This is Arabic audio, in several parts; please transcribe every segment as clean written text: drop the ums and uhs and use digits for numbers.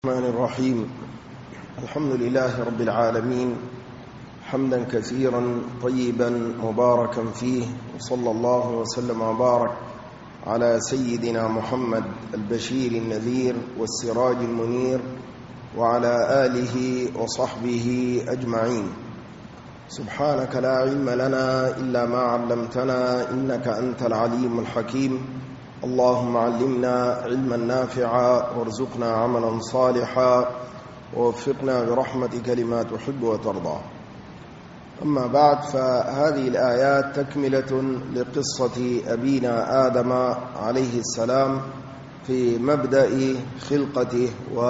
الرحمن الرحيم. الحمد لله رب العالمين، حمدا كثيرا طيبا مباركا فيه، وصلى الله وسلم وبارك على سيدنا محمد البشير النذير والسراج المنير، وعلى آله وصحبه أجمعين. سبحانك لا علم لنا إلا ما علمتنا، إنك أنت العليم الحكيم. اللهم علمنا علما نافعا، وارزقنا عملا صالحا، ووفقنا برحمتك لما تحب وترضى. أما بعد، فهذه الآيات تكملة لقصة أبينا آدم عليه السلام في مبدأ خلقته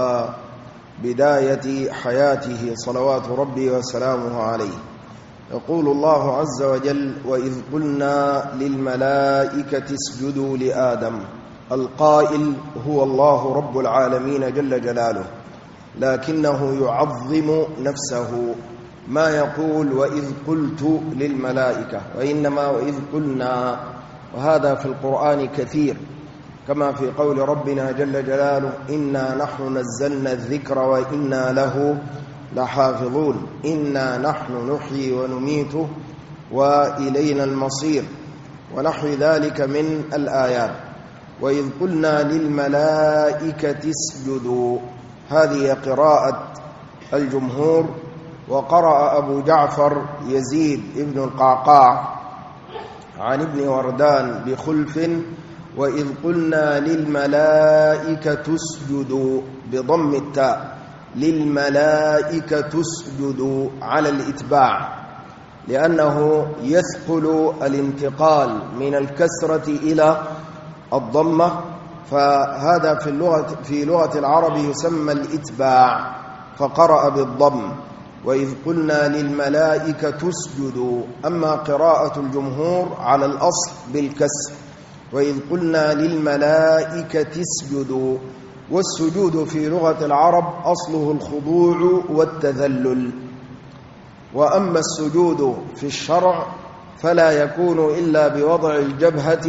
وبداية حياته صلوات ربي وسلامه عليه. يقول الله عز وجل: وإذ قلنا للملائكة اسجدوا لآدم. القائل هو الله رب العالمين جل جلاله، لكنه يعظم نفسه، ما يقول وإذ قلت للملائكة، وإنما وإذ قلنا. وهذا في القرآن كثير، كما في قول ربنا جل جلاله: إنا نحن نزلنا الذكر وإنا له لحافظون. إنا نحن نحيي ونميت وإلينا المصير، ونحو ذلك من الآيات. وإذ قلنا للملائكة اسجدوا، هذه قراءة الجمهور. وقرأ أبو جعفر يزيد ابن القعقاع عن ابن وردان بخلف: وإذ قلنا للملائكة اسجدوا بضم التاء، للملائكة اسجدوا على الإتباع، لأنه يثقل الانتقال من الكسرة إلى الضمة، فهذا في لغة العرب يسمى الإتباع، فقرأ بالضم: وإذ قلنا للملائكة اسجدوا. أما قراءة الجمهور على الأصل بالكسر: وإذ قلنا للملائكة اسجدوا. والسجود في لغة العرب أصله الخضوع والتذلل، وأما السجود في الشرع فلا يكون إلا بوضع الجبهة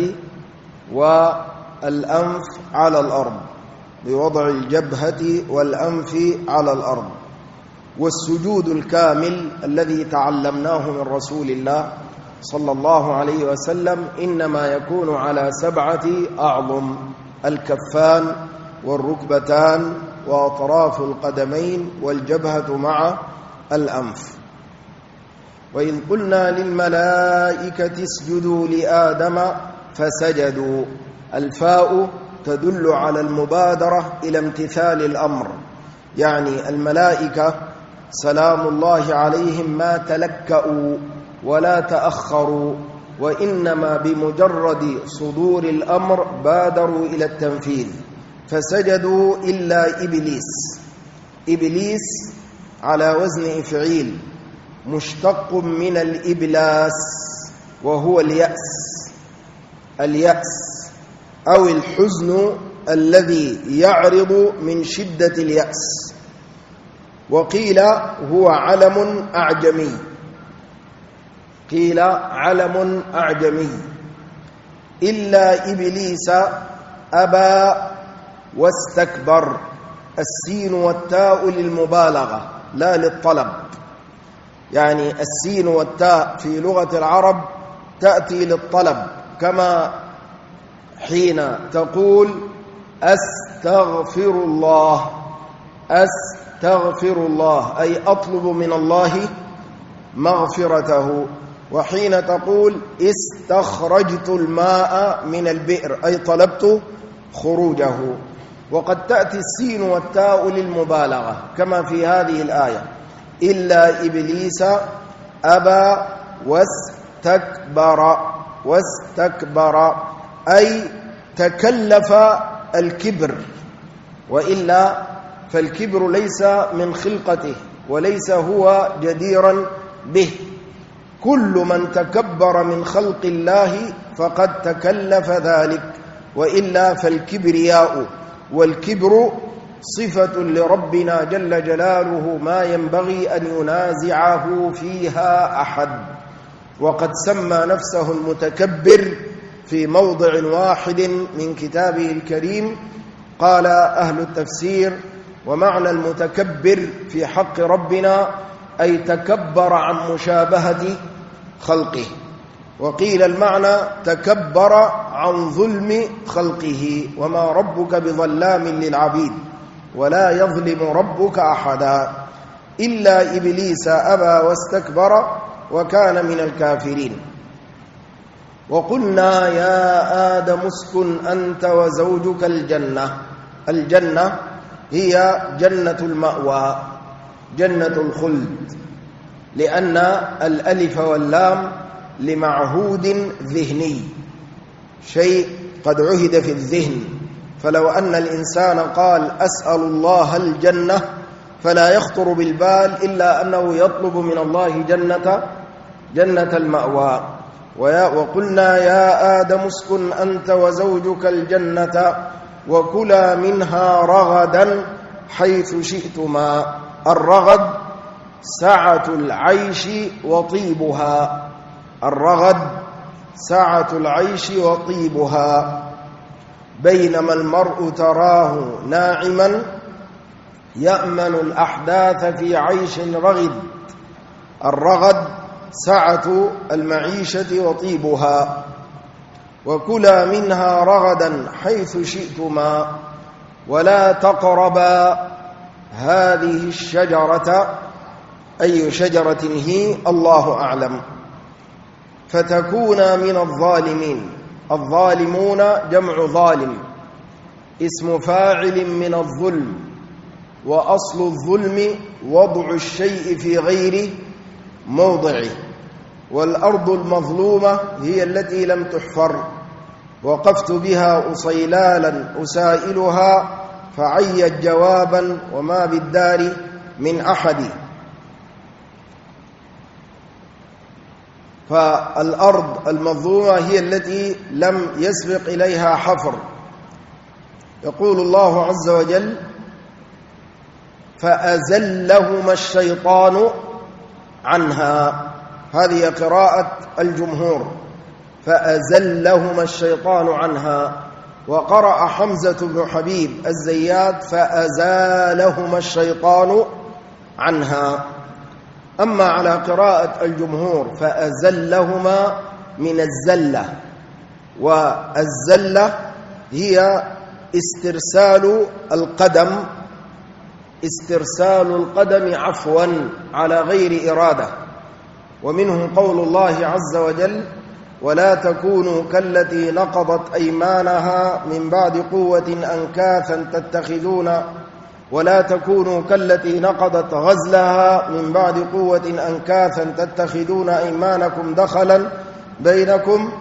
والأنف على الأرض، بوضع الجبهة والأنف على الأرض. والسجود الكامل الذي تعلمناه من رسول الله صلى الله عليه وسلم إنما يكون على 7 أعظم: الكفان والركبتان وأطراف القدمين والجبهة مع الأنف. وإذ قلنا للملائكة اسجدوا لآدم فسجدوا. الفاء تدل على المبادرة إلى امتثال الأمر، يعني الملائكة سلام الله عليهم ما تلكأوا ولا تأخروا، وإنما بمجرد صدور الأمر بادروا إلى التنفيذ. فسجدوا إلا إبليس. إبليس على وزن إفعيل، مشتق من الإبلاس، وهو اليأس أو الحزن الذي يعرض من شدة اليأس. وقيل هو علم أعجمي، قيل علم أعجمي. إلا إبليس أبى واستكبر. السين والتاء للمبالغة لا للطلب، يعني السين والتاء في لغة العرب تأتي للطلب، كما حين تقول أستغفر الله، أستغفر الله أي أطلب من الله مغفرته. وحين تقول استخرجت الماء من البئر أي طلبت خروجه. وقد تأتي السين والتاء للمبالغة كما في هذه الآية: إلا إبليس أبى واستكبر أي تكلف الكبر، وإلا فالكبر ليس من خلقته وليس هو جديرا به. كل من تكبر من خلق الله فقد تكلف ذلك، وإلا فالكبرياء والكبر صفة لربنا جل جلاله ما ينبغي أن ينازعه فيها أحد. وقد سمى نفسه المتكبر في موضع واحد من كتابه الكريم. قال أهل التفسير: ومعنى المتكبر في حق ربنا أي تكبر عن مشابهة خلقه. وقيل المعنى تكبر عن ظلم خلقه، وما ربك بظلام للعبيد ولا يظلم ربك أحدا إلا إبليس أبى واستكبر وكان من الكافرين. وقلنا يا آدم اسكن أنت وزوجك الجنة. الجنة هي جنة المأوى، جنة الخلد، لأن الألف واللام لمعهود ذهني، شيء قد عهد في الذهن. فلو أن الإنسان قال أسأل الله الجنة فلا يخطر بالبال إلا أنه يطلب من الله جنة المأوى. وقلنا يا آدم اسكن أنت وزوجك الجنة وكلا منها رغدا حيث شئتما. الرغد سعة العيش وطيبها، الرغد سعة العيش وطيبها. بينما المرء تراه ناعما يأمن الأحداث في عيش رغد. الرغد سعة المعيشة وطيبها. وكلا منها رغدا حيث شئتما ولا تقربا هذه الشجرة. أي شجرة هي الله أعلم. فتكونا من الظالمين. الظالمون جمع ظالم، اسم فاعل من الظلم، وأصل الظلم وضع الشيء في غير موضعه. والأرض المظلومة هي التي لم تحفر. وقفت بها أصيلالا أسائلها فعيت جوابا وما بالدار من أحد. فالأرض المظلومة هي التي لم يسبق إليها حفر. يقول الله عز وجل فأزلهما الشيطان عنها. هذه قراءة الجمهور، فأزلهما الشيطان عنها. وقرأ حمزة بن حبيب الزيات فأزالهما الشيطان عنها. أما على قراءة الجمهور فأزلهما من الزلة، والزلة هي استرسال القدم عفوا على غير إرادة. ومنه قول الله عز وجل ولا تكونوا كالتي نقضت أيمانها من بعد قوة أنكاثا تتخذون ولا تكونوا كالتي نقضت غزلها من بعد قوة أنكاثا تتخذون أيمانكم دخلا بينكم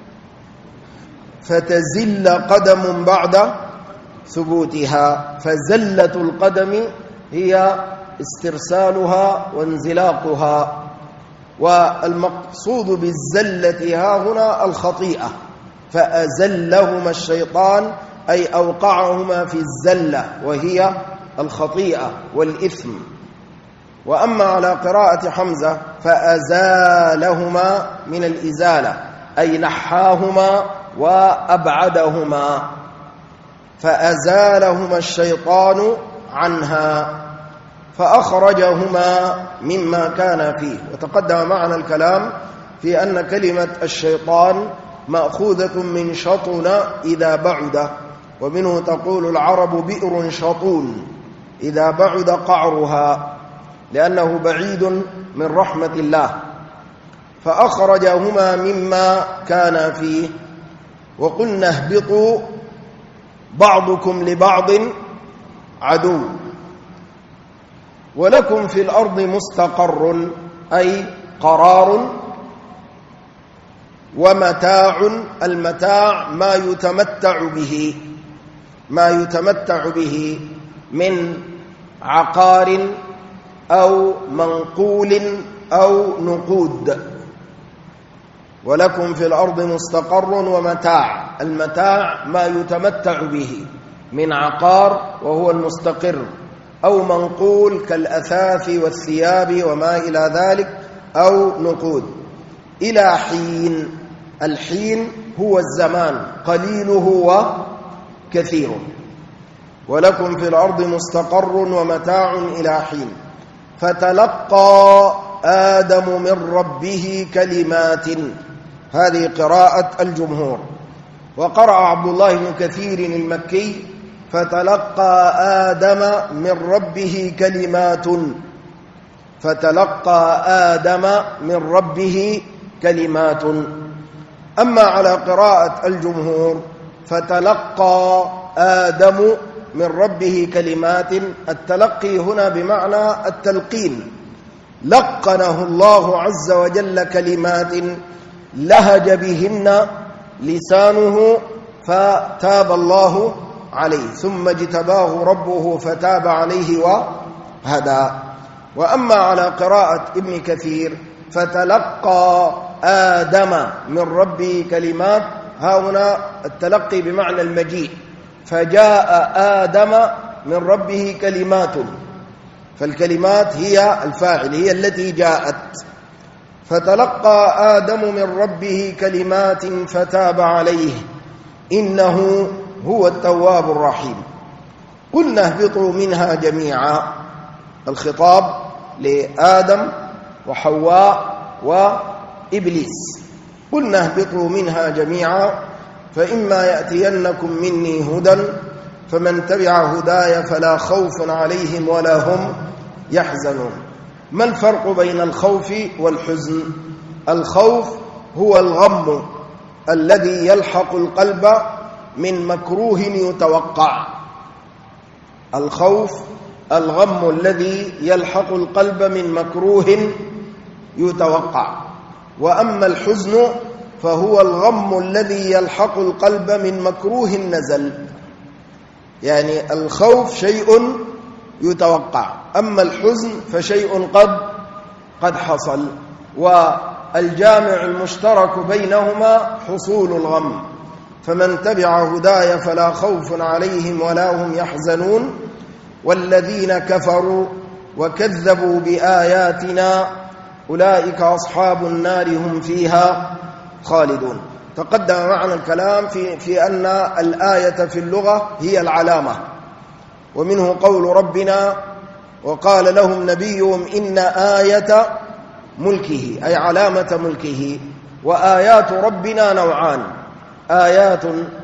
فتزل قدم بعد ثبوتها. فزلة القدم هي استرسالها وانزلاقها. والمقصود بالزلة ها هنا الخطيئة. فأزلهما الشيطان أي أوقعهما في الزلة وهي الخطيئة والإثم. وأما على قراءة حمزة فأزالهما من الإزالة أي نحاهما وأبعدهما. فأزالهما الشيطان عنها فأخرجهما مما كان فيه. وتقدم معنا الكلام في أن كلمة الشيطان مأخوذة من شطن إذا بعد، ومنه تقول العرب بئر شطون إذا بعد قعرها، لأنه بعيد من رحمة الله. فأخرجهما مما كان فيه. وقلنا اهبطوا بعضكم لبعض عدو ولكم في الأرض مستقر أي قرار ومتاع. المتاع ما يتمتع به من عقار أو منقول أو نقود. ولكم في الأرض مستقر ومتاع. المتاع ما يتمتع به من عقار وهو المستقر، أو منقول كالأثاث والثياب وما إلى ذلك، أو نقود. إلى حين. الحين هو الزمان قليله وكثيره. ولكم في الأرض مستقر ومتاع إلى حين. فتلقى آدم من ربه كلمات، هذه قراءة الجمهور. وقرأ عبد الله بن كثير المكي: فتلقى آدم من ربه كلمات، فتلقى آدم من ربه كلمات. أما على قراءة الجمهور: فتلقى آدم من ربه كلمات، التلقي هنا بمعنى التلقين، لقنه الله عز وجل كلمات لهج بهن لسانه فتاب الله عليه، ثم اجتباه ربه فتاب عليه وهدى. وأما على قراءة ابن كثير: فتلقى آدم من ربه كلمات، ها هنا التلقي بمعنى المجيء، فجاء آدم من ربه كلمات، فالكلمات هي الفاعل، هي التي جاءت. فتلقى آدم من ربه كلمات فتاب عليه إنه هو التواب الرحيم. قلنا اهبطوا منها جميعا، الخطاب لآدم وحواء وإبليس. قلنا اهبطوا منها جميعا فإما يأتينكم مني هدى فمن تبع هداي فلا خوف عليهم ولا هم يحزنون. ما الفرق بين الخوف والحزن؟ الخوف هو الغم الذي يلحق القلب من مكروه يتوقع، الخوف الغم الذي يلحق القلب من مكروه يتوقع. وأما الحزن فهو الغم الذي يلحق القلب من مكروه نزل، يعني الخوف شيء يتوقع، أما الحزن فشيء قد حصل. والجامع المشترك بينهما حصول الغم. فمن تبع هداي فلا خوف عليهم ولا هم يحزنون والذين كفروا وكذبوا بآياتنا أولئك أصحاب النار هم فيها خالدون. تقدم معنا الكلام في أن الآية في اللغة هي العلامة، ومنه قول ربنا: وقال لهم نبيهم إن آية ملكه، أي علامة ملكه. وآيات ربنا نوعان: آيات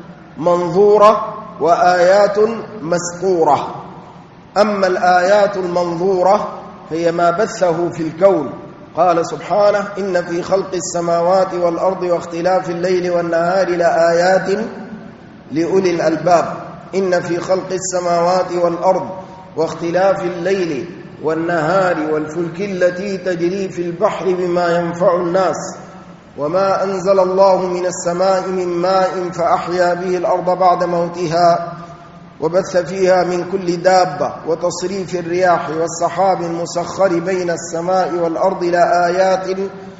منظورة وآيات مسطورة. أما الآيات المنظورة هي ما بثه في الكون، قال سبحانه: إن في خلق السماوات والأرض واختلاف الليل والنهار لآيات لأولي الألباب. إن في خلق السماوات والأرض واختلاف الليل والنهار والفلك التي تجري في البحر بما ينفع الناس وما أنزل الله من السماء من ماء فأحيا به الأرض بعد موتها وبث فيها من كل دابة وتصريف الرياح والسحاب المسخر بين السماء والأرض لآيات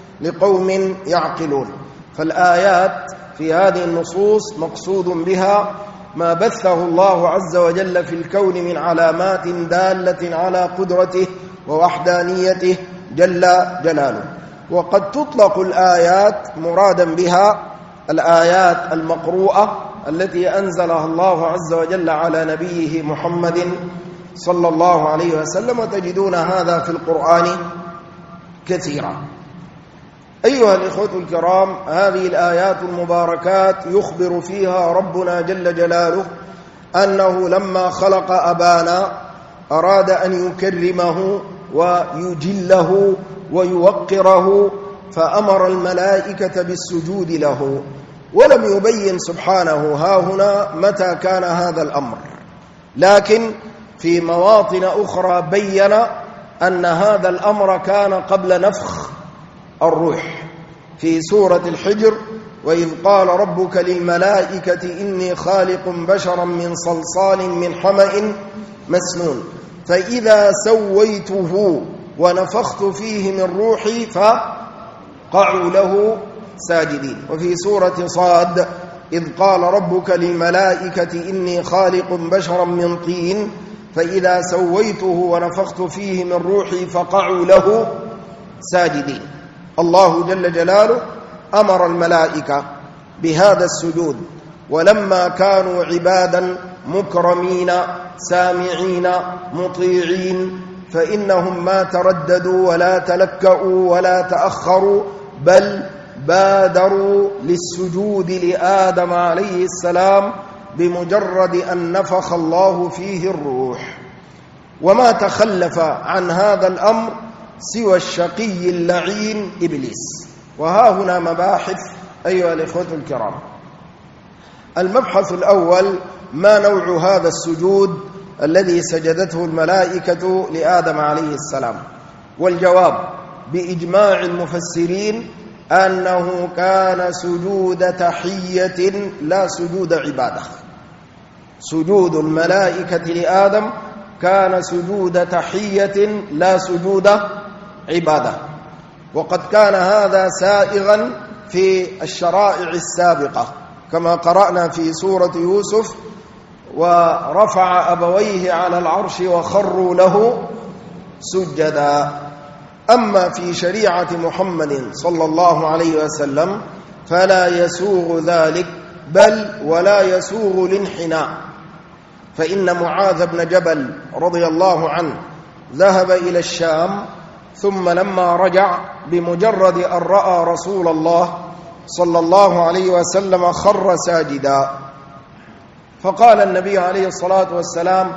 لقوم يعقلون. فالآيات في هذه النصوص مقصود بها ما بثه الله عز وجل في الكون من علامات دالة على قدرته ووحدانيته جل جلاله. وقد تطلق الآيات مرادا بها الآيات المقروءة التي أنزلها الله عز وجل على نبيه محمد صلى الله عليه وسلم، وتجدون هذا في القرآن كثيرا. أيها الإخوة الكرام، هذه الآيات المباركات يخبر فيها ربنا جل جلاله أنه لما خلق أبانا أراد أن يكرمه ويجله ويوقره، فأمر الملائكة بالسجود له، ولم يبين سبحانه ها هنا متى كان هذا الأمر، لكن في مواطن أخرى بين أن هذا الأمر كان قبل نفخ الروح. في سورة الحجر: وإذ قال ربك للملائكة إني خالق بشرا من صلصال من حمأ مسنون فإذا سويته ونفخت فيه من روحي فقعوا له ساجدين. وفي سورة صاد: إذ قال ربك للملائكة إني خالق بشرا من طين فإذا سويته ونفخت فيه من روحي فقعوا له ساجدين. الله جل جلاله أمر الملائكة بهذا السجود، ولما كانوا عبادا مكرمين سامعين مطيعين فإنهم ما ترددوا ولا تلكأوا ولا تأخروا، بل بادروا للسجود لآدم عليه السلام بمجرد أن نفخ الله فيه الروح. وما تخلف عن هذا الأمر سوى الشقي اللعين إبليس. وها هنا مباحث أيها الإخوة الكرام. المبحث الأول: ما نوع هذا السجود الذي سجدته الملائكة لآدم عليه السلام؟ والجواب بإجماع المفسرين أنه كان سجود تحية لا سجود عبادة. سجود الملائكة لآدم كان سجود تحية لا سجود عبادة، وقد كان هذا سائغا في الشرائع السابقة كما قرأنا في سورة يوسف: ورفع أبويه على العرش وخروا له سجدا. أما في شريعة محمد صلى الله عليه وسلم فلا يسوغ ذلك، بل ولا يسوغ الانحناء. فإن معاذ بن جبل رضي الله عنه ذهب إلى الشام، ثم لما رجع بمجرد أن رأى رسول الله صلى الله عليه وسلم خر ساجدا، فقال النبي عليه الصلاة والسلام: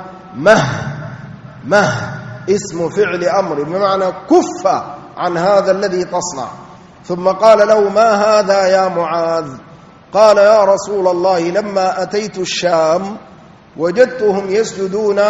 مه اسم فعل أمر، بمعنى كف عن هذا الذي تصنع. ثم قال له: ما هذا يا معاذ؟ قال: يا رسول الله، لما أتيت الشام وجدتهم يسجدون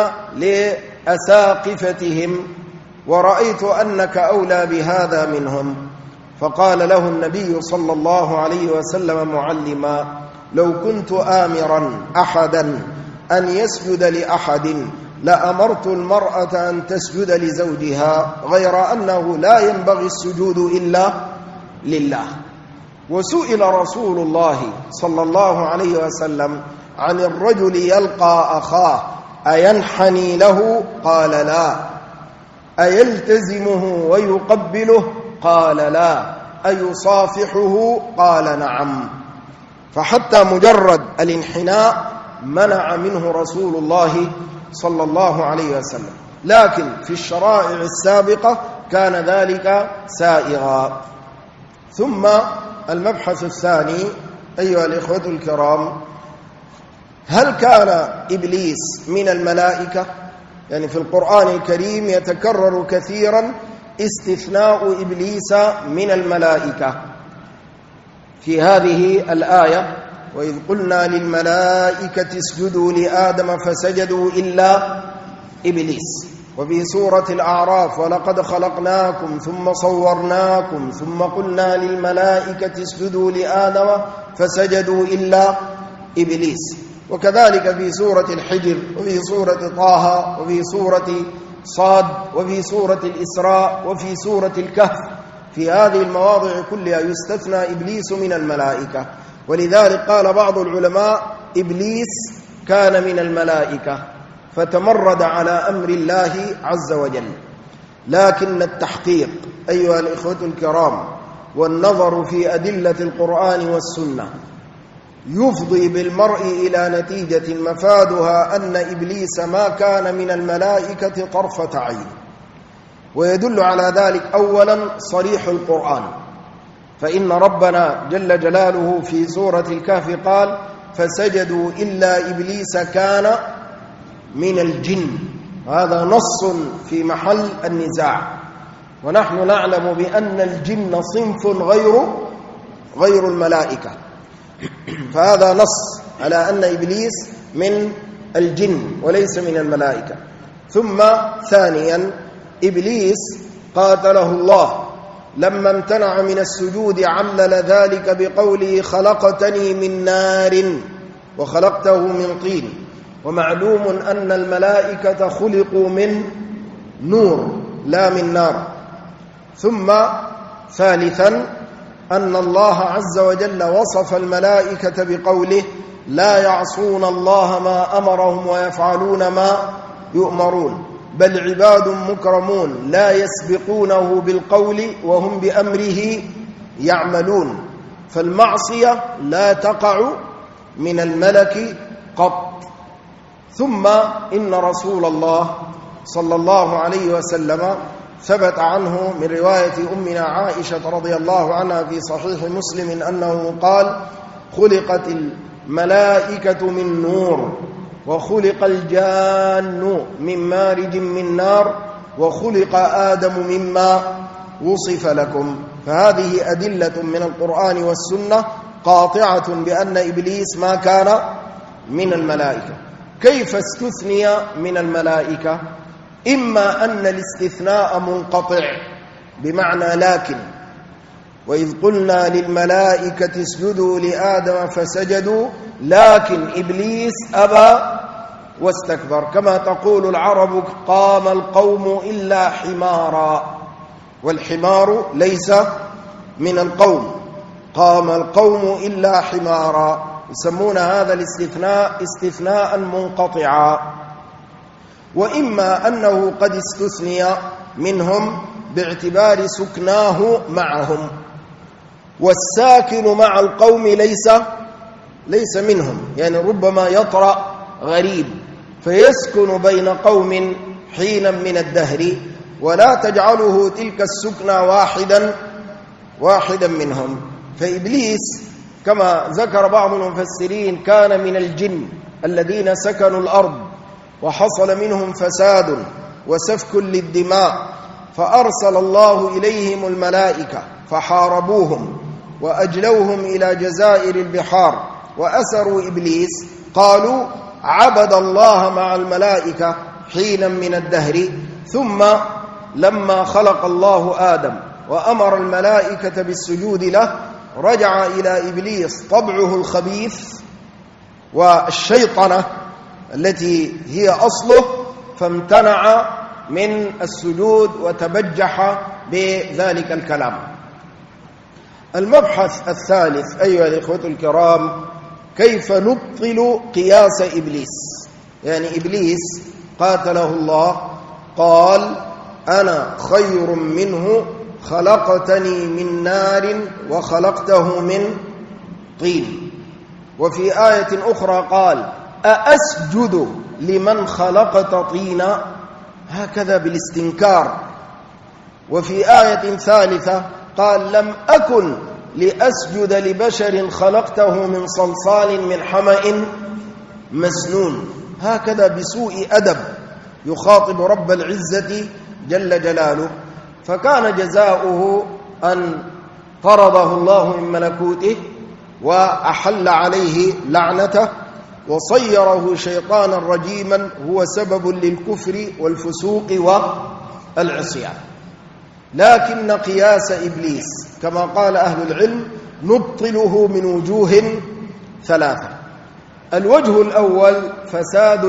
لأساقفتهم ورأيت أنك أولى بهذا منهم. فقال له النبي صلى الله عليه وسلم معلما: لو كنت آمرا أحدا أن يسجد لأحد لأمرت المرأة أن تسجد لزوجها، غير أنه لا ينبغي السجود إلا لله. وسئل رسول الله صلى الله عليه وسلم عن الرجل يلقى أخاه أينحني له؟ قال: لا. أيلتزمه ويقبله؟ قال: لا. أيصافحه؟ قال: نعم. فحتى مجرد الانحناء منع منه رسول الله صلى الله عليه وسلم، لكن في الشرائع السابقة كان ذلك سائغا. ثم المبحث الثاني أيها الإخوة الكرام: هل كان إبليس من الملائكة؟ يعني في القرآن الكريم يتكرر كثيرا استثناء إبليس من الملائكة. في هذه الآية: وإذ قلنا للملائكة اسجدوا لآدم فسجدوا إلا إبليس. وفي سورة الأعراف: ولقد خلقناكم ثم صورناكم ثم قلنا للملائكة اسجدوا لآدم فسجدوا إلا إبليس. وكذلك في سورة الحجر، وفي سورة طه، وفي سورة صاد، وفي سورة الإسراء، وفي سورة الكهف. في هذه المواضع كلها يستثنى إبليس من الملائكة. ولذلك قال بعض العلماء: إبليس كان من الملائكة فتمرد على أمر الله عز وجل. لكن التحقيق أيها الإخوة الكرام والنظر في أدلة القرآن والسنة يفضي بالمرء إلى نتيجة مفادها أن إبليس ما كان من الملائكة طرفة عين. ويدل على ذلك أولا صريح القرآن، فإن ربنا جل جلاله في سورة الكهف قال: فسجدوا إلا إبليس كان من الجن. هذا نص في محل النزاع، ونحن نعلم بأن الجن صنف غير الملائكة، فهذا نص على أن إبليس من الجن وليس من الملائكة. ثم ثانيا إبليس قاتله الله لما امتنع من السجود علل ذلك بقوله: خلقتني من نار وخلقته من طين. ومعلوم أن الملائكة خلقوا من نور لا من نار. ثم ثالثا أن الله عز وجل وصف الملائكة بقوله: لا يعصون الله ما أمرهم ويفعلون ما يؤمرون، بل عباد مكرمون لا يسبقونه بالقول وهم بأمره يعملون. فالمعصية لا تقع من الملك قط. ثم إن رسول الله صلى الله عليه وسلم ثبت عنه من رواية أمنا عائشة رضي الله عنها في صحيح مسلم أنه قال: خلقت الملائكة من نور، وخلق الجان من مارج من نار، وخلق آدم مما وصف لكم. فهذه أدلة من القرآن والسنة قاطعة بأن إبليس ما كان من الملائكة. كيف استثني من الملائكة؟ إما أن الاستثناء منقطع بمعنى لكن، وإذ قلنا للملائكة اسجدوا لآدم فسجدوا لكن إبليس أبى واستكبر، كما تقول العرب: قام القوم إلا حمارا، والحمار ليس من القوم، قام القوم إلا حمارا. يسمون هذا الاستثناء استثناء منقطعا. وإما أنه قد استثني منهم باعتبار سكناه معهم، والساكن مع القوم ليس منهم، يعني ربما يطرأ غريب فيسكن بين قوم حينا من الدهر، ولا تجعله تلك السكنى واحدا منهم. فإبليس كما ذكر بعض المفسرين كان من الجن الذين سكنوا الأرض، وحصل منهم فساد وسفك للدماء، فأرسل الله إليهم الملائكة فحاربوهم وأجلوهم إلى جزائر البحار وأسروا إبليس. قالوا: عبد الله مع الملائكة حينا من الدهر، ثم لما خلق الله آدم وأمر الملائكة بالسجود له رجع إلى إبليس طبعه الخبيث والشيطنة التي هي أصله، فامتنع من السجود وتبجح بذلك الكلام. المبحث الثالث أيها الإخوة الكرام: كيف نبطل قياس إبليس؟ يعني إبليس قاتله الله قال: أنا خير منه خلقتني من نار وخلقته من طين. وفي آية أخرى قال: أأسجد لمن خلقت طينا، هكذا بالاستنكار. وفي آية ثالثة قال: لم أكن لأسجد لبشر خلقته من صلصال من حمأ مسنون، هكذا بسوء أدب يخاطب رب العزة جل جلاله. فكان جزاؤه أن طرده الله من ملكوته وأحل عليه لعنته وصيره شيطانا رجيما هو سبب للكفر والفسوق والعصيان. لكن قياس إبليس كما قال أهل العلم نبطله من وجوه ثلاثة. الوجه الأول فساد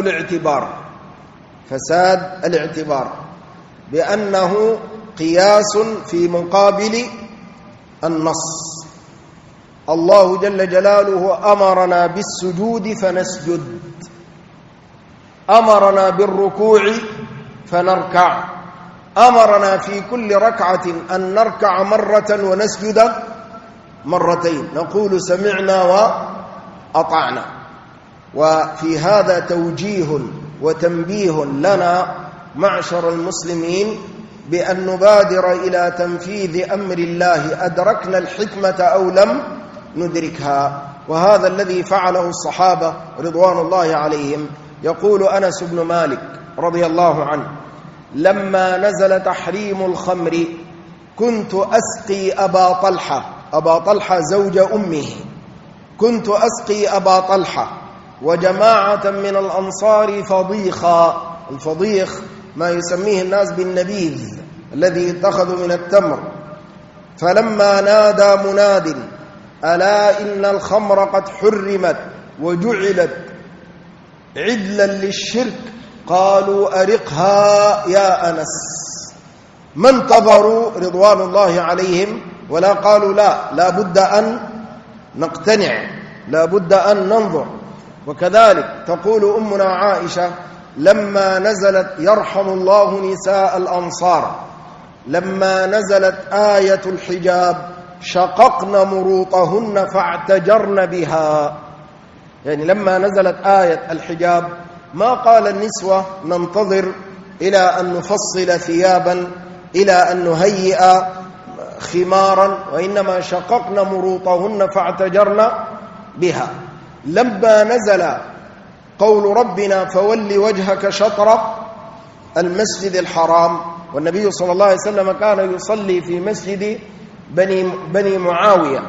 الاعتبار بأنه قياس في مقابل النص. الله جل جلاله أمرنا بالسجود فنسجد، أمرنا بالركوع فنركع، أمرنا في كل ركعة أن نركع مرة ونسجد مرتين، نقول سمعنا وأطعنا. وفي هذا توجيه وتنبيه لنا معشر المسلمين بأن نبادر إلى تنفيذ أمر الله، أدركنا الحكمة أو لم ندركها. وهذا الذي فعله الصحابة رضوان الله عليهم. يقول أنس بن مالك رضي الله عنه: لما نزل تحريم الخمر كنت أسقي أبا طلحة زوج أمه، كنت أسقي أبا طلحة وجماعة من الأنصار فضيخا. الفضيخ ما يسميه الناس بالنبيذ الذي اتخذوا من التمر. فلما نادى مناد: ألا إن الخمر قد حرمت وجعلت عدلا للشرك، قالوا: أرقها يا أنس. ما انتظروا رضوان الله عليهم ولا قالوا لا بد أن نقتنع، لا بد أن ننظر. وكذلك تقول أمنا عائشة: لما نزلت يرحم الله نساء الأنصار، لما نزلت آية الحجاب شققن مروطهن فاعتجرن بها. يعني لما نزلت آية الحجاب ما قال النسوة ننتظر إلى أن نفصل ثيابا، إلى أن نهيئ خمارا، وإنما شققن مروطهن فاعتجرن بها. لما نزل قول ربنا فول وجهك شطر المسجد الحرام، والنبي صلى الله عليه وسلم كان يصلي في مسجد بني معاوية،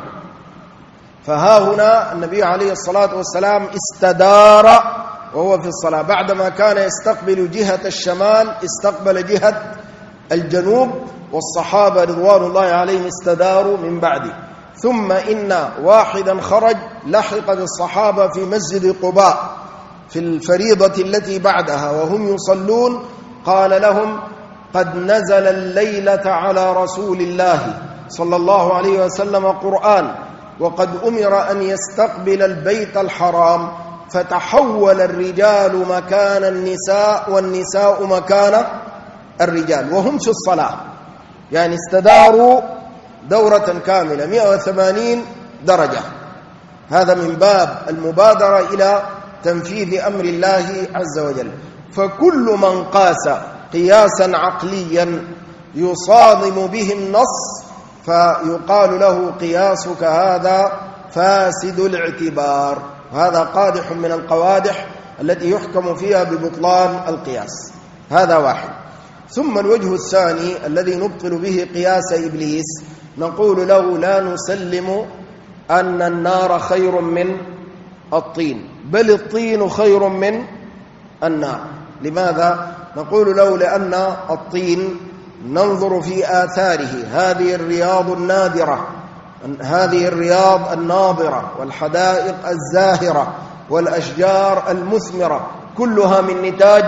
فها هنا النبي عليه الصلاة والسلام استدار وهو في الصلاة، بعدما كان يستقبل جهة الشمال استقبل جهة الجنوب، والصحابة رضوان الله عليهم استداروا من بعده. ثم إن واحدا خرج لحق بالصحابة في مسجد قباء في الفريضة التي بعدها وهم يصلون، قال لهم قد نزل الليلة على رسول الله صلى الله عليه وسلم قرآن، وقد أمر أن يستقبل البيت الحرام، فتحول الرجال مكان النساء والنساء مكان الرجال وهم في الصلاة، يعني استداروا دورة كاملة 180 درجة. هذا من باب المبادرة إلى تنفيذ أمر الله عز وجل. فكل من قاس قياسا عقليا يصادم به النص فيقال له قياسك هذا فاسد الاعتبار، هذا قادح من القوادح التي يحكم فيها ببطلان القياس. هذا واحد. ثم الوجه الثاني الذي نبطل به قياس إبليس، نقول له لا نسلم أن النار خير من الطين، بل الطين خير من النار. لماذا؟ نقول له لأن الطين ننظر في آثاره، هذه الرياض النادرة، هذه الرياض الناضرة والحدائق الزاهرة والأشجار المثمرة كلها من نتاج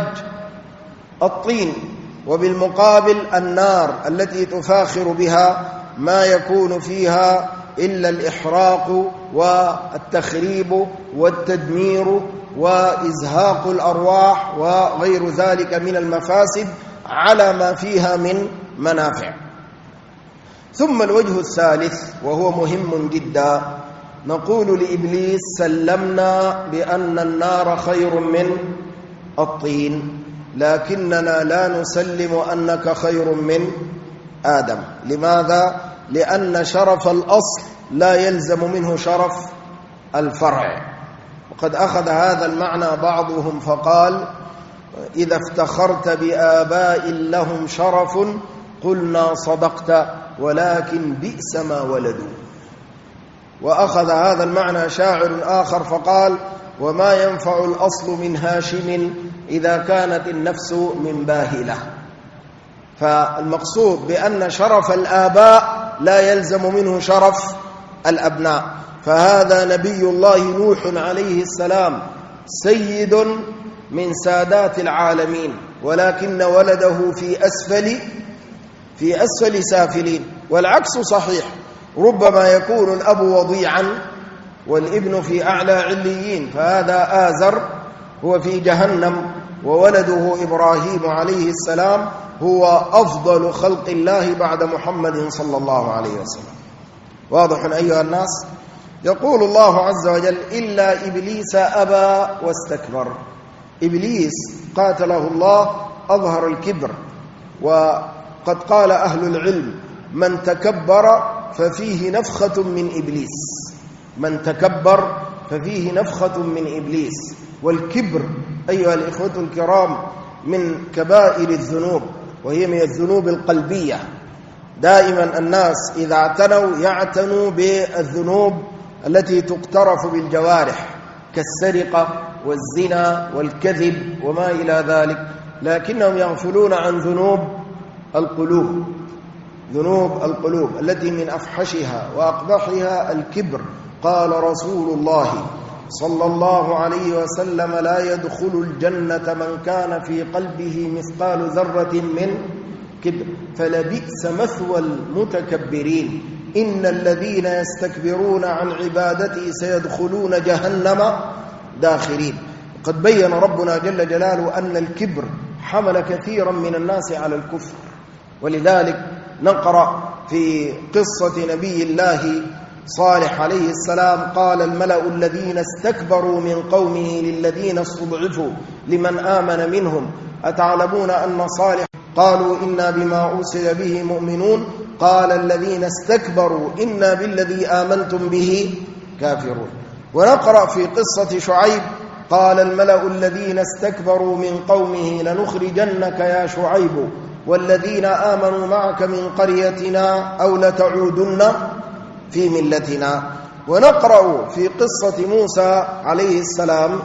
الطين، وبالمقابل النار التي تفاخر بها ما يكون فيها إلا الإحراق والتخريب والتدمير وإزهاق الأرواح وغير ذلك من المفاسد على ما فيها من منافع. ثم الوجه الثالث وهو مهم جدا، نقول لإبليس سلمنا بأن النار خير من الطين، لكننا لا نسلم أنك خير من آدم. لماذا؟ لأن شرف الأصل لا يلزم منه شرف الفرع. وقد أخذ هذا المعنى بعضهم فقال إذا افتخرت بآباء لهم شرف قلنا صدقت ولكن بئس ما ولدوا. وأخذ هذا المعنى شاعر آخر فقال وما ينفع الأصل من هاشم إذا كانت النفس من باهلة. فالمقصود بأن شرف الآباء لا يلزم منه شرف الأبناء. فهذا نبي الله نوح عليه السلام سيد من سادات العالمين، ولكن ولده في أسفل سافلين. والعكس صحيح، ربما يكون الأب وضيعا والابن في أعلى عليين، فهذا آزر هو في جهنم، وولده إبراهيم عليه السلام هو أفضل خلق الله بعد محمد صلى الله عليه وسلم. واضح أيها الناس؟ يقول الله عز وجل إلا إبليس أبى واستكبر. إبليس قاتله الله أظهر الكبر، وقد قال أهل العلم من تكبر ففيه نفخة من إبليس، من تكبر ففيه نفخة من إبليس. والكبر أيها الإخوة الكرام من كبائر الذنوب، وهي من الذنوب القلبية. دائما الناس إذا اعتنوا يعتنوا بالذنوب التي تقترف بالجوارح كالسرقة والزنا والكذب وما إلى ذلك، لكنهم يغفلون عن ذنوب القلوب، ذنوب القلوب التي من أفحشها وأقبحها الكبر. قال رسول الله صلى الله عليه وسلم لا يدخل الجنة من كان في قلبه مثقال ذرة من كبر، فلبئس مثوى المتكبرين، إن الذين يستكبرون عن عبادتي سيدخلون جهنم داخرين. قد بين ربنا جل جلاله أن الكبر حمل كثيرا من الناس على الكفر. ولذلك نقرأ في قصة نبي الله صالح عليه السلام قال الملأ الذين استكبروا من قومه للذين استضعفوا لمن آمن منهم أتعلمون أن صالح قالوا إنا بما أرسل به مؤمنون قال الذين استكبروا إنا بالذي آمنتم به كافرون. ونقرأ في قصة شعيب قال الملأ الذين استكبروا من قومه لنخرجنك يا شعيب والذين آمنوا معك من قريتنا أو لتعودن في ملتنا. ونقرأ في قصة موسى عليه السلام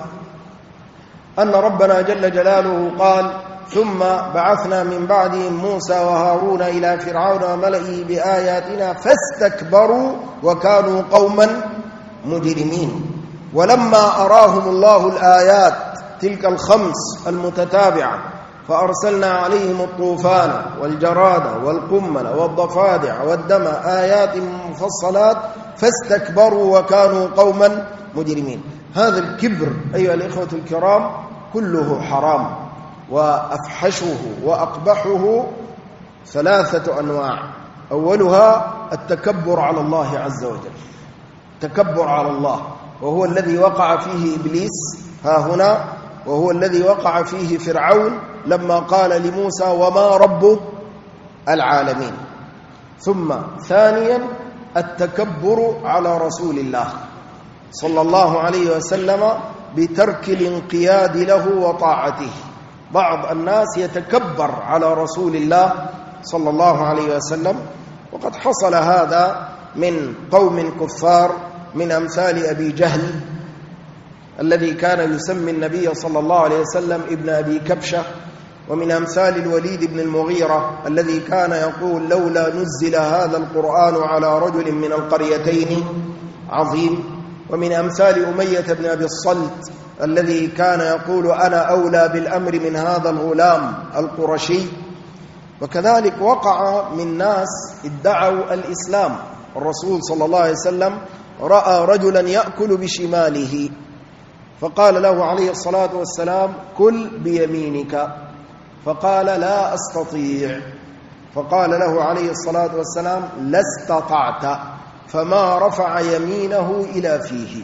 أن ربنا جل جلاله قال ثم بعثنا من بعدهم موسى وهارون إلى فرعون وملئه بآياتنا فاستكبروا وكانوا قوما مجرمين. ولما أراهم الله الآيات تلك الخمس المتتابعة فأرسلنا عليهم الطوفان والجراد والقمل والضفادع والدم آيات مفصلات فاستكبروا وكانوا قوما مجرمين. هذا الكبر أيها الإخوة الكرام كله حرام، وأفحشه وأقبحه ثلاثة أنواع. أولها التكبر على الله عز وجل، التكبر على الله، وهو الذي وقع فيه إبليس ها هنا، وهو الذي وقع فيه فرعون لما قال لموسى وما رب العالمين. ثم ثانيا التكبر على رسول الله صلى الله عليه وسلم بترك الانقياد له وطاعته. بعض الناس يتكبر على رسول الله صلى الله عليه وسلم، وقد حصل هذا من قوم كفار من أمثال أبي جهل الذي كان يسمي النبي صلى الله عليه وسلم ابن أبي كبشة، ومن أمثال الوليد بن المغيرة الذي كان يقول لولا نزل هذا القرآن على رجل من القريتين عظيم، ومن أمثال أمية بن أبي الصلت الذي كان يقول أنا أولى بالأمر من هذا الغلام القرشي. وكذلك وقع من ناس ادعوا الإسلام. الرسول صلى الله عليه وسلم رأى رجلا يأكل بشماله فقال له عليه الصلاة والسلام كل بيمينك، فقال لا أستطيع، فقال له عليه الصلاة والسلام لا استطعت، فما رفع يمينه إلى فيه،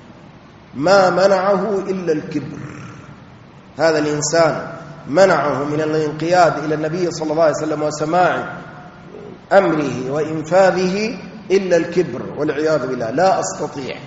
ما منعه إلا الكبر. هذا الإنسان منعه من الانقياد إلى النبي صلى الله عليه وسلم وسماع أمره وإنفاذه إلا الكبر والعياذ بالله، لا أستطيع.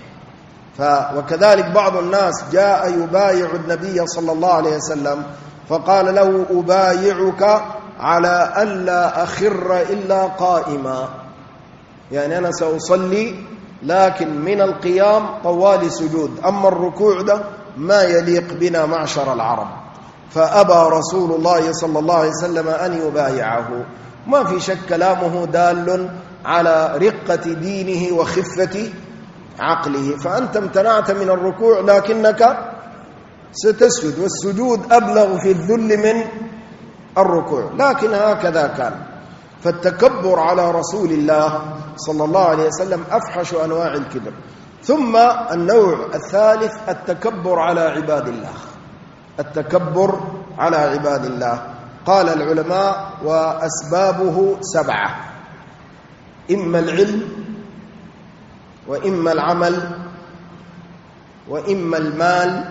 وكذلك بعض الناس جاء يبايع النبي صلى الله عليه وسلم فقال له أبايعك على ألا أخر إلا قائما، يعني أنا سأصلي لكن من القيام طوال سجود، أما الركوع ده ما يليق بنا معشر العرب. فأبى رسول الله صلى الله عليه وسلم أن يبايعه. ما في شك كلامه دال على رقة دينه وخفة عقله. فأنت امتنعت من الركوع لكنك ستسجد، والسجود أبلغ في الذل من الركوع، لكن هكذا كان. فالتكبر على رسول الله صلى الله عليه وسلم أفحش أنواع الكبر. ثم النوع الثالث التكبر على عباد الله، التكبر على عباد الله. قال العلماء وأسبابه 7: إما العلم، وإما العمل، وإما المال،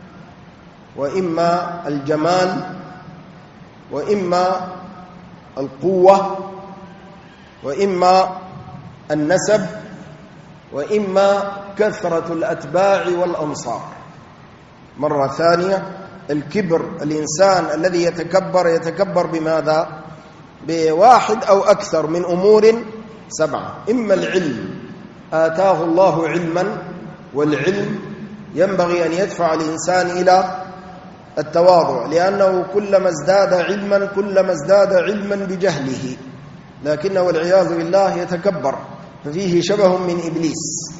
وإما الجمال، وإما القوة، وإما النسب، وإما كثرة الأتباع والأنصار. مرة ثانية الكبر، الإنسان الذي يتكبر بماذا؟ بواحد أو أكثر من أمور 7: إما العلم، آتاه الله علما، والعلم ينبغي أن يدفع الإنسان إلى التواضع، لأنه كلما ازداد علما كلما ازداد علما بجهله، لكنه والعياذ بالله يتكبر، ففيه شبه من إبليس.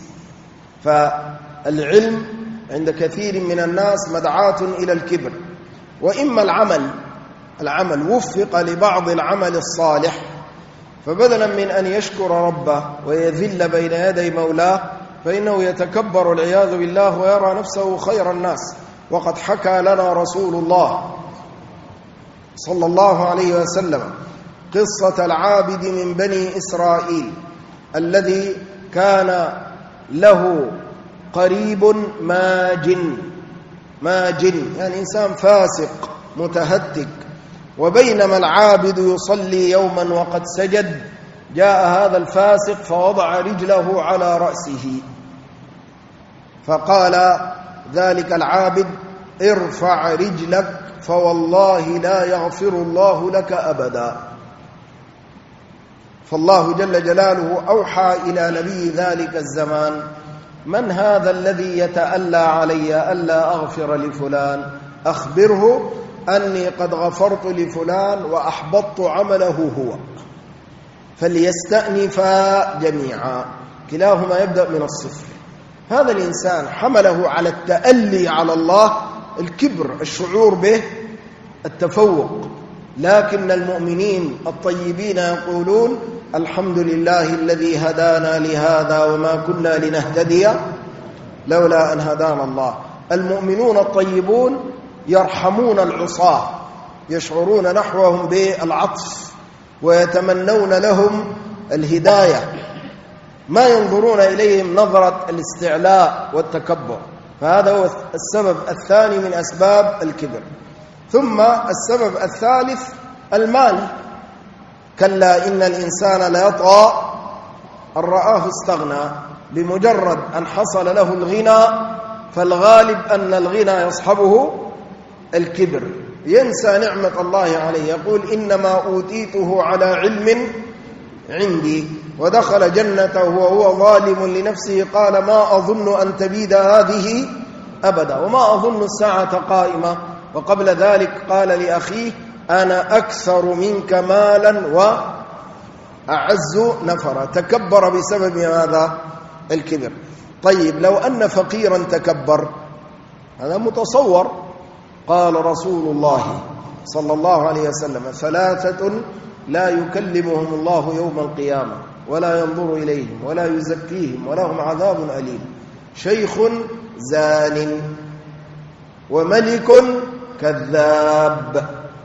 فالعلم عند كثير من الناس مدعاة إلى الكبر. وإما العمل وفق لبعض العمل الصالح، فبدلا من أن يشكر ربه ويذل بين يدي مولاه فإنه يتكبر والعياذ بالله ويرى نفسه خير الناس. وقد حكى لنا رسول الله صلى الله عليه وسلم قصة العابد من بني إسرائيل الذي كان له قريب ماجن يعني إنسان فاسق متهتك، وبينما العابد يصلي يوما وقد سجد جاء هذا الفاسق فوضع رجله على رأسه، فقال ذلك العابد: ارفع رجلك فوالله لا يغفر الله لك أبدا. فالله جل جلاله أوحى إلى نبي ذلك الزمان: من هذا الذي يتألى علي ألا أغفر لفلان؟ أخبره أني قد غفرت لفلان وأحبطت عمله هو، فليستأنفا جميعا. كلاهما يبدأ من الصفر. هذا الإنسان حمله على التألي على الله الكبر، الشعور به التفوق، لكن المؤمنين الطيبين يقولون: الحمد لله الذي هدانا لهذا وما كنا لنهتدي لولا أن هدانا الله. المؤمنون الطيبون يرحمون العصاة، يشعرون نحوهم بالعطف ويتمنون لهم الهداية، ما ينظرون إليهم نظرة الاستعلاء والتكبر. فهذا هو السبب الثاني من أسباب الكبر. ثم السبب الثالث المال. كلا إن الإنسان ليطغى أن رآه استغنى. بمجرد أن حصل له الغنى فالغالب أن الغنى يصحبه الكبر، ينسى نعمة الله عليه، يقول: إنما أوتيته على علم عندي. ودخل جنته وهو ظالم لنفسه قال: ما أظن أن تبيد هذه أبدا وما أظن الساعة قائمة. وقبل ذلك قال لأخيه: أنا أكثر منك مالا وأعز نفرا. تكبر بسبب ماذا؟ الكبر. طيب، لو أن فقيرا تكبر، هذا متصور. قال رسول الله صلى الله عليه وسلم: ثلاثة لا يكلمهم الله يوم القيامة ولا ينظر إليهم ولا يزكيهم ولهم عذاب أليم: شيخ زان، وملك كذاب،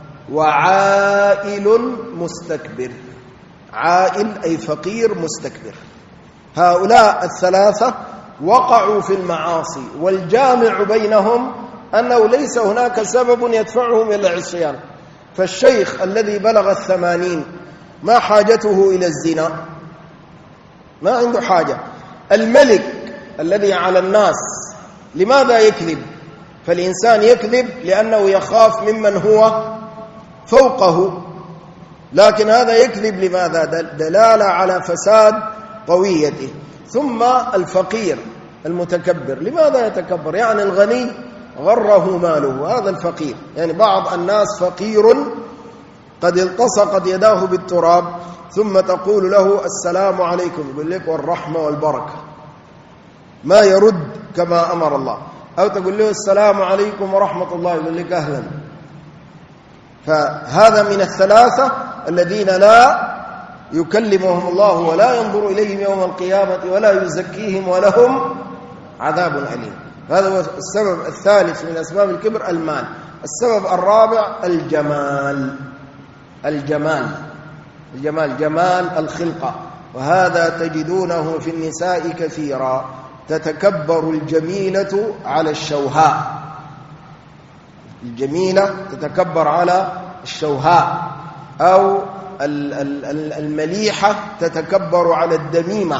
وعائل مستكبر. عائل أي فقير مستكبر. هؤلاء الثلاثة وقعوا في المعاصي، والجامع بينهم أنه ليس هناك سبب يدفعهم إلى العصيان. فالشيخ الذي بلغ 80 ما حاجته إلى الزنا، ما عنده حاجة. الملك الذي على الناس لماذا يكذب؟ فالإنسان يكذب لأنه يخاف ممن هو فوقه، لكن هذا يكذب لماذا؟ دلالة على فساد طويته. ثم الفقير المتكبر، لماذا يتكبر؟ يعني الغني غره ماله، هذا الفقير. يعني بعض الناس فقير قد التصقت يداه بالتراب ثم تقول له: السلام عليكم، يقول لك: والرحمة والبركة، ما يرد كما أمر الله. أو تقول له: السلام عليكم ورحمة الله، يقول لك: أهلا. فهذا من الثلاثة الذين لا يكلمهم الله ولا ينظر إليهم يوم القيامة ولا يزكيهم ولهم عذاب أليم. هذا هو السبب الثالث من أسباب الكبر، المال. السبب الرابع الجمال، جمال الخلقة، وهذا تجدونه في النساء كثيرا. تتكبر الجميلة على الشوهاء، الجميلة تتكبر على الشوهاء، أو المليحة تتكبر على الدميمة.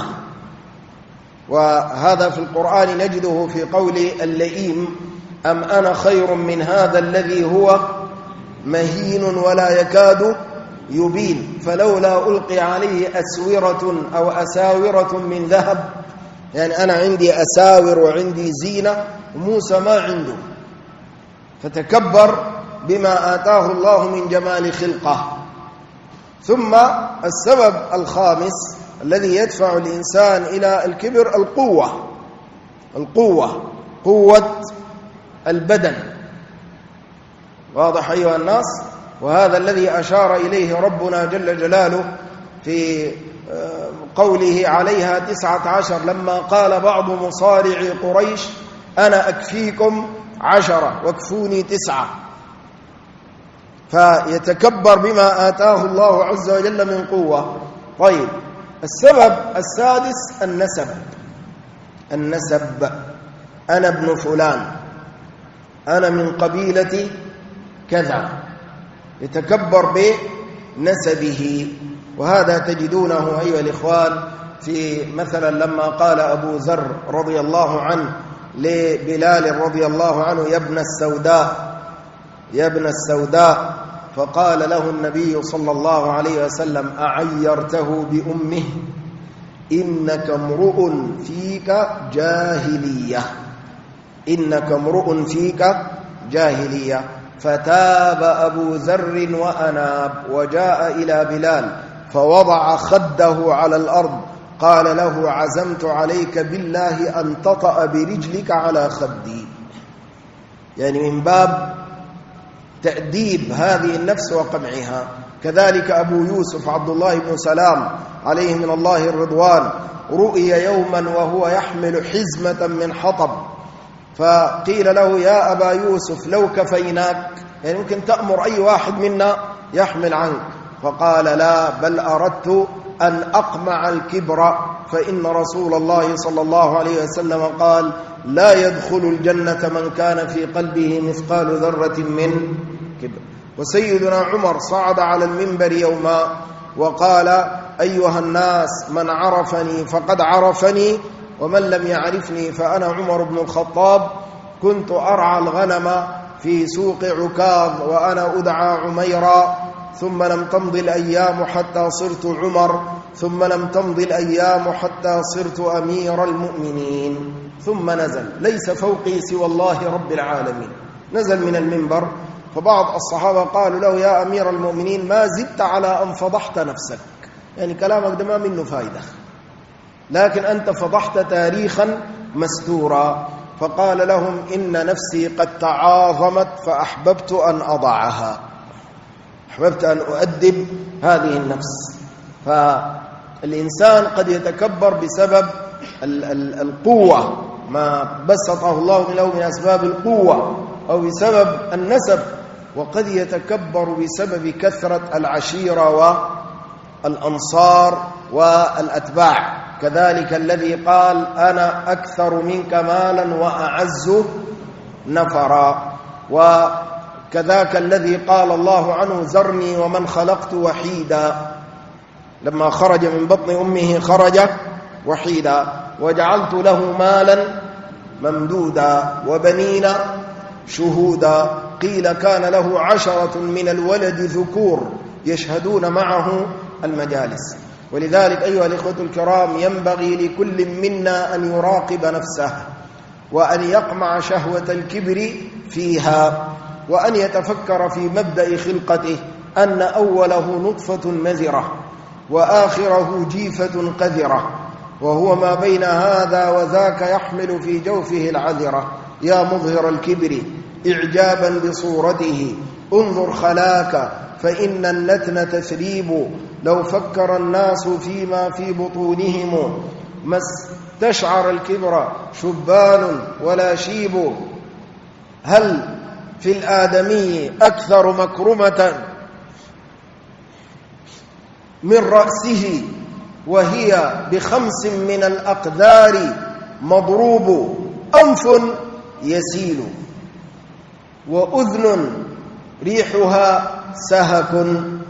وهذا في القرآن نجده في قول اللئيم: أم أنا خير من هذا الذي هو مهين ولا يكاد يبين فلولا ألقي عليه أسورة أو أساورة من ذهب. يعني أنا عندي أساور وعندي زينة، وموسى ما عنده، فتكبر بما آتاه الله من جمال خلقه. ثم السبب الخامس الذي يدفع الإنسان إلى الكبر قوة البدن. واضح أيها الناس؟ وهذا الذي أشار إليه ربنا جل جلاله في قوله عليها 19 لما قال بعض مصارعي قريش: أنا أكفيكم 10 واكفوني 9. فيتكبر بما آتاه الله عز وجل من قوة. طيب، السبب السادس النسب. أنا ابن فلان، أنا من قبيلة كذا، يتكبر بنسبه. وهذا تجدونه أيها الإخوان في مثلا لما قال أبو ذر رضي الله عنه لبلال رضي الله عنه يا ابن السوداء، فقال له النبي صلى الله عليه وسلم أعيرته بأمه إنك امرؤ فيك جاهلية. فتاب أبو ذر وأناب وجاء إلى بلال فوضع خده على الأرض، قال له عزمت عليك بالله أن تطأ برجلك على خدي، يعني من باب تأديب هذه النفس وقمعها. كذلك أبو يوسف عبد الله بن سلام عليه من الله الرضوان رؤي يوما وهو يحمل حزمة من حطب، فقيل له يا أبا يوسف لو كفيناك، يعني ممكن تأمر أي واحد منا يحمل عنك، فقال لا، بل أردت أن أقمع الكبر، فإن رسول الله صلى الله عليه وسلم قال لا يدخل الجنة من كان في قلبه مثقال ذرة من كبر. وسيدنا عمر صعد على المنبر يوما وقال أيها الناس من عرفني فقد عرفني ومن لم يعرفني فأنا عمر بن الخطاب، كنت أرعى الغنم في سوق عكاظ وأنا أدعى عميرا، ثم لم تمض الأيام حتى صرت عمر، ثم لم تمض الأيام حتى صرت أمير المؤمنين، ثم نزل ليس فوقي سوى الله رب العالمين. نزل من المنبر، فبعض الصحابة قالوا له يا أمير المؤمنين ما زدت على أن فضحت نفسك، يعني كلامك ده ما منه فايدة، لكن أنت فضحت تاريخا مستورا. فقال لهم إن نفسي قد تعاظمت فأحببت أن أضعها، أحببت أن أؤدب هذه النفس. فالإنسان قد يتكبر بسبب القوة، ما بسطه الله له من أسباب القوة، أو بسبب النسب، وقد يتكبر بسبب كثرة العشيرة والأنصار والأتباع. كذلك الذي قال أنا أكثر منك مالا وأعز نفرا، وكذاك الذي قال الله عنه ذرني ومن خلقت وحيدا، لما خرج من بطن أمه خرج وحيدا، وجعلت له مالا ممدودا وبنين شهودا. قيل كان له 10 من الولد ذكور يشهدون معه المجالس. ولذلك أيها الإخوة الكرام ينبغي لكل منا أن يراقب نفسه، وأن يقمع شهوة الكبر فيها، وأن يتفكر في مبدأ خلقته أن أوله نطفة مذرة وآخره جيفة قذرة، وهو ما بين هذا وذاك يحمل في جوفه العذرة. يا مظهر الكبر إعجابا بصورته انظر خلاك فإن النتن تثريب، لو فكر الناس فيما في بطونهم ما استشعر الكبر شبان ولا شيب. هل في الآدمي أكثر مكرمة من رأسه وهي ب5 من الأقدار مضروب، أنف يسيل وأذن ريحها سهك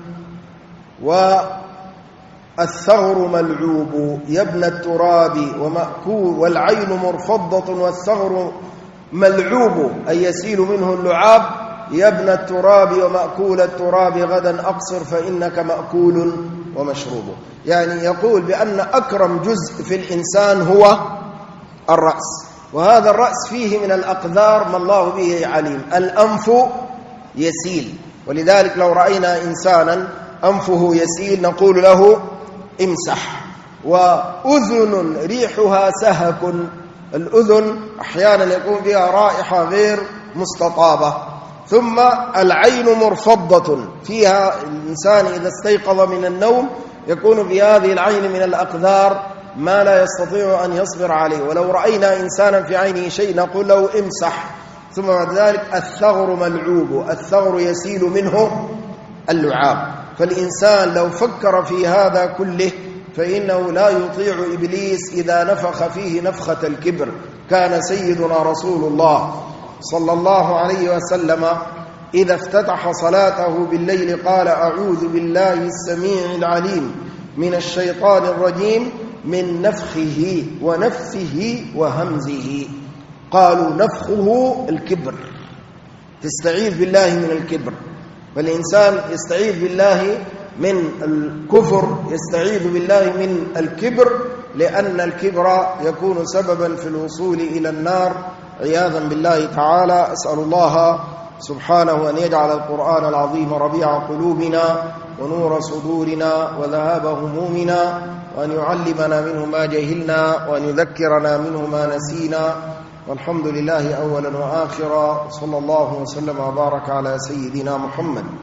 والثغر ملعوب. يا ابن التراب ومأكول والعين مرفضة والثغر ملعوب، أي يسيل منه اللعاب. يا ابن التراب ومأكول التراب غدا أقصر فإنك مأكول ومشروب. يعني يقول بأن أكرم جزء في الإنسان هو الرأس، وهذا الرأس فيه من الأقدار ما الله به عليم. الأنف يسيل، ولذلك لو رأينا إنسانا أنفه يسيل نقول له امسح. وأذن ريحها سهك، الأذن أحيانا يكون فيها رائحة غير مستطابة. ثم العين مرفضة، فيها الإنسان إذا استيقظ من النوم يكون في هذه العين من الأقدار ما لا يستطيع أن يصبر عليه، ولو رأينا إنسانا في عينه شيء نقول له امسح. ثم بعد ذلك الثغر ملعوب، الثغر يسيل منه اللعاب. فالإنسان لو فكر في هذا كله فإنه لا يطيع إبليس إذا نفخ فيه نفخة الكبر. كان سيدنا رسول الله صلى الله عليه وسلم إذا افتتح صلاته بالليل قال: أعوذ بالله السميع العليم من الشيطان الرجيم من نفخه ونفثه وهمزه. قالوا نفخه الكبر، تستعيذ بالله من الكبر. فالإنسان يستعيذ بالله من الكفر، يستعيذ بالله من الكبر، لأن الكبر يكون سببا في الوصول إلى النار عياذا بالله تعالى. أسأل الله سبحانه أن يجعل القرآن العظيم ربيع قلوبنا ونور صدورنا وذهاب همومنا، وأن يعلمنا منه ما جهلنا، وأن يذكرنا منه ما نسينا. والحمد لله أولا وآخرا، صلى الله وسلم وبارك على سيدنا محمد.